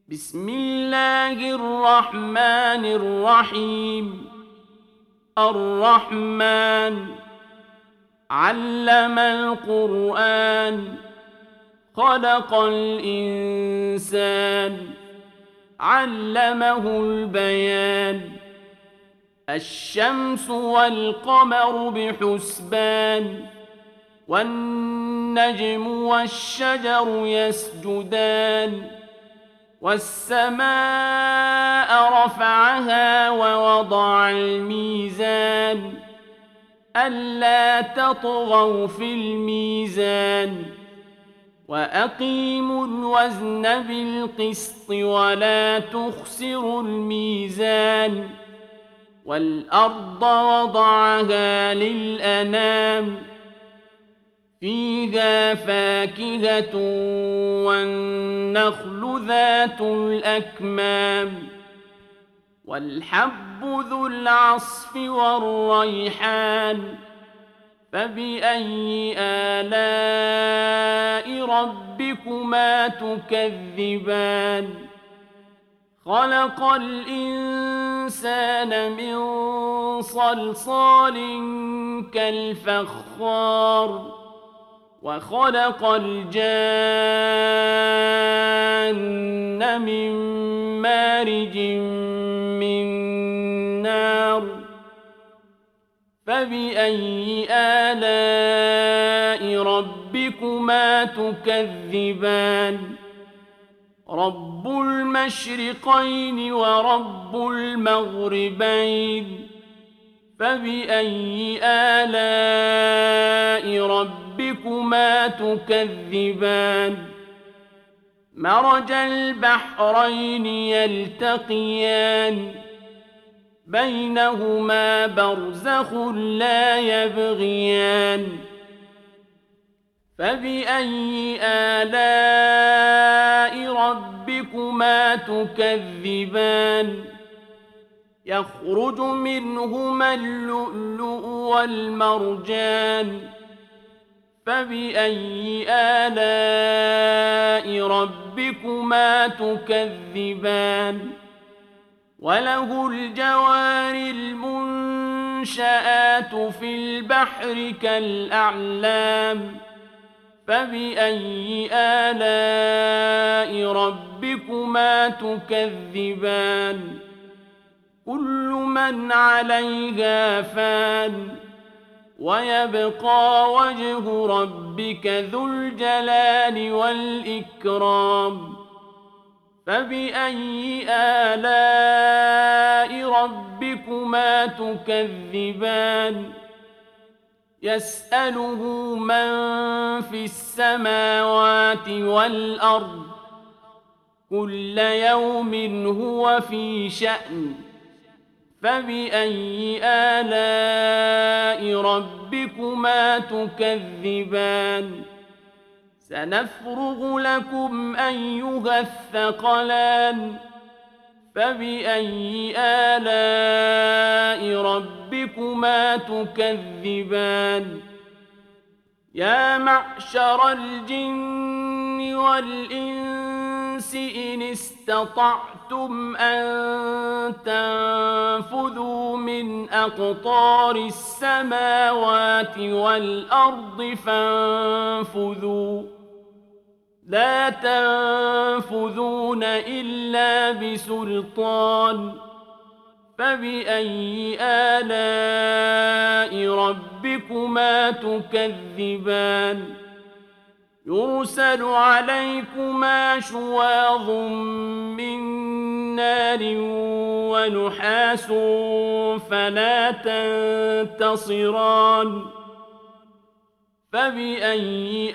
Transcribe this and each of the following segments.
بسم الله الرحمن الرحيم. الرحمن علم القرآن، خلق الإنسان، علمه البيان. الشمس والقمر بحسبان، والنجم والشجر يسجدان. والسماء رفعها ووضع الميزان، ألا تطغوا في الميزان، وأقيموا الوزن بالقسط ولا تخسروا الميزان. والأرض وضعها للأنام، فيها فاكهة والنخل ذات الأكمام، والحب ذو العصف والريحان. فبأي آلاء ربكما تكذبان؟ خلق الإنسان من صلصال كالفخار، وخلق الجان من مارج من نار. فبأي آلاء ربكما تكذبان؟ رب المشرقين ورب المغربين. فبأي آلاء ربكما تكذبان؟ مرج البحرين يلتقيان، بينهما برزخ لا يبغيان. فبأي آلاء ربكما تكذبان؟ يخرج منهما اللؤلؤ والمرجان. فبأي آلاء ربكما تكذبان؟ وله الجوار المنشآت في البحر كالأعلام. فبأي آلاء ربكما تكذبان؟ كل من عليها فان، ويبقى وجه ربك ذو الجلال والإكرام. فبأي آلاء ربكما تكذبان؟ يسأله من في السماوات والأرض، كل يوم هو في شأن. فبأي آلاء ربكما تكذبان؟ سنفرغ لكم أيها الثقلان. فبأي آلاء ربكما تكذبان؟ يا معشر الجن والإنس إن استطعتم أن تنفذوا من أقطار السماوات والأرض فانفذوا، لا تنفذون إلا بسلطان. فبأي آلاء ربكما تكذبان؟ يرسل عليكما شواظ من نار ونحاس فلا تنتصران. فبأي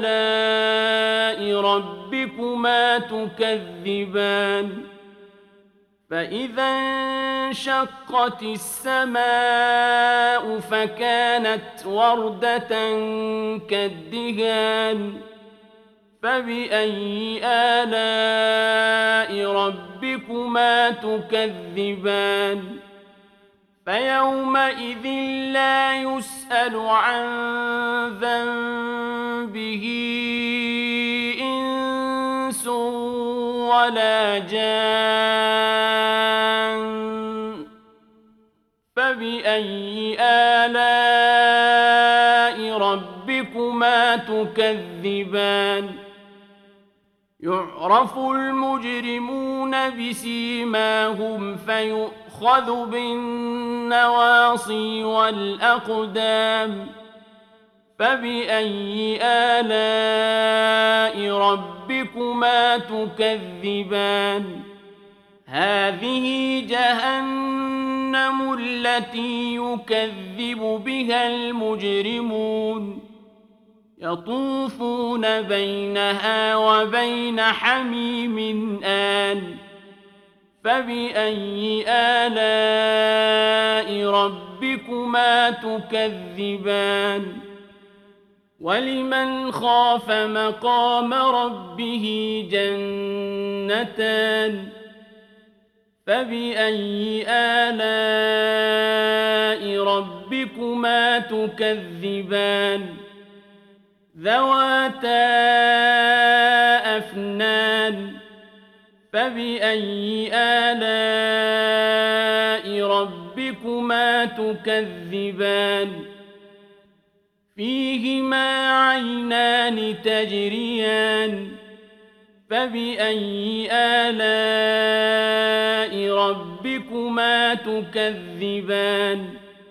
آلاء ربكما تكذبان؟ فإذا انشقت السماء فكانت وردة كالدهان. فبأي آلاء ربكما تكذبان؟ فيومئذ لا يسأل عن ذنبه إنس ولا جان فبأي آلاء ربكما تكذبان يعرف المجرمون بسيماهم فيؤخذ بالنواصي والأقدام فبأي آلاء ربكما تكذبان هذه جهنم التي يكذب بها المجرمون يطوفون بينها وبين حميم آن فبأي آلاء ربكما تكذبان ولمن خاف مقام ربه جنتان فبأي آلاء ربكما تكذبان ذواتا أفنان فبأي آلاء ربكما تكذبان فيهما عينان تجريان فبأي آلاء ربكما تكذبان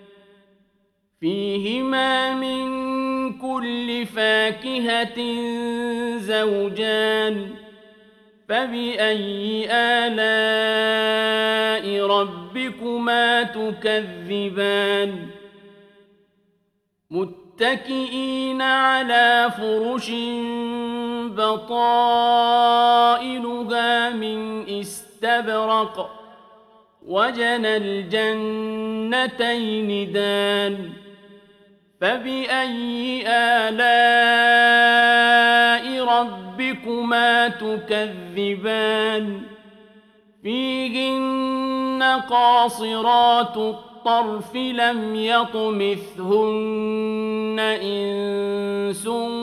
فيهما من كل فاكهة زوجان فبأي آلاء ربكما تكذبان متكئين على فرش بطائنها من استبرق وجنى الجنتين دان فبأي آلاء ربكما تكذبان فيهن قاصرات الطرف لم يطمثهن إنس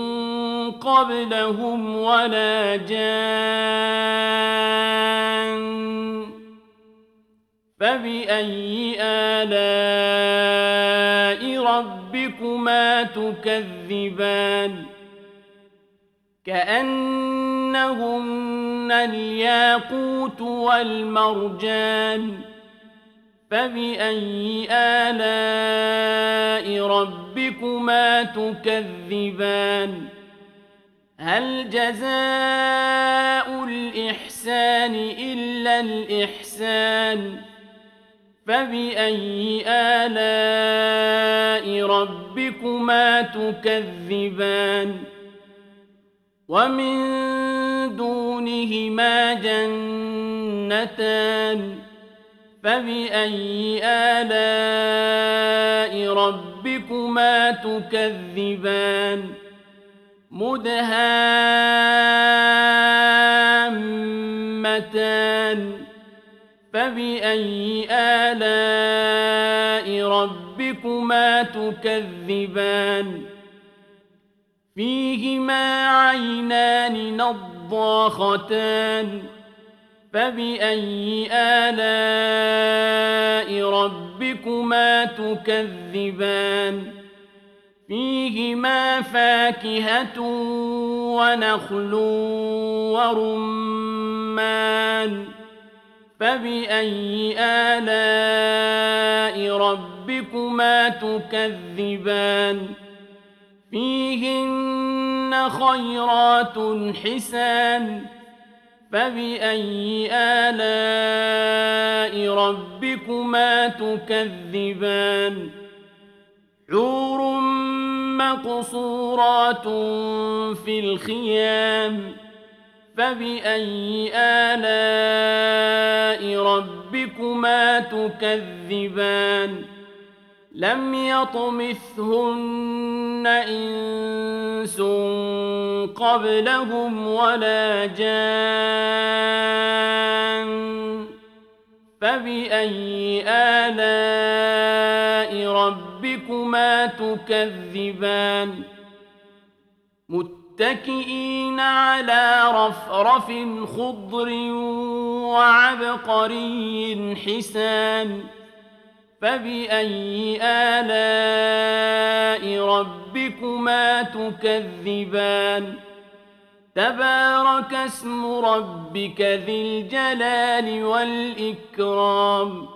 قبلهم ولا جان فبأي آلاء ربكما تكذبان كأنهن الياقوت والمرجان فبأي آلاء ربكما تكذبان هل جزاء الإحسان إلا الإحسان فبأي آلاء ربكما تكذبان ومن دونهما جنتان فبأي آلاء ربكما تكذبان مدهامتان فبأي آلاء ربكما تكذبان فيهما عينان نضاختان فبأي آلاء ربكما تكذبان فيهما فاكهة ونخل ورمان فبأي آلاء ربكما تكذبان فيهن خيرات حسان فبأي آلاء ربكما تكذبان حور مقصورات في الخيام فبأي آلاء ربكما تكذبان لم يطمثهن إنس قبلهم ولا جان فبأي آلاء ربكما تكذبان متكئين على رفرف خضر وعبقري حسان فبأي آلاء ربكما تكذبان تبارك اسم ربك ذي الجلال والإكرام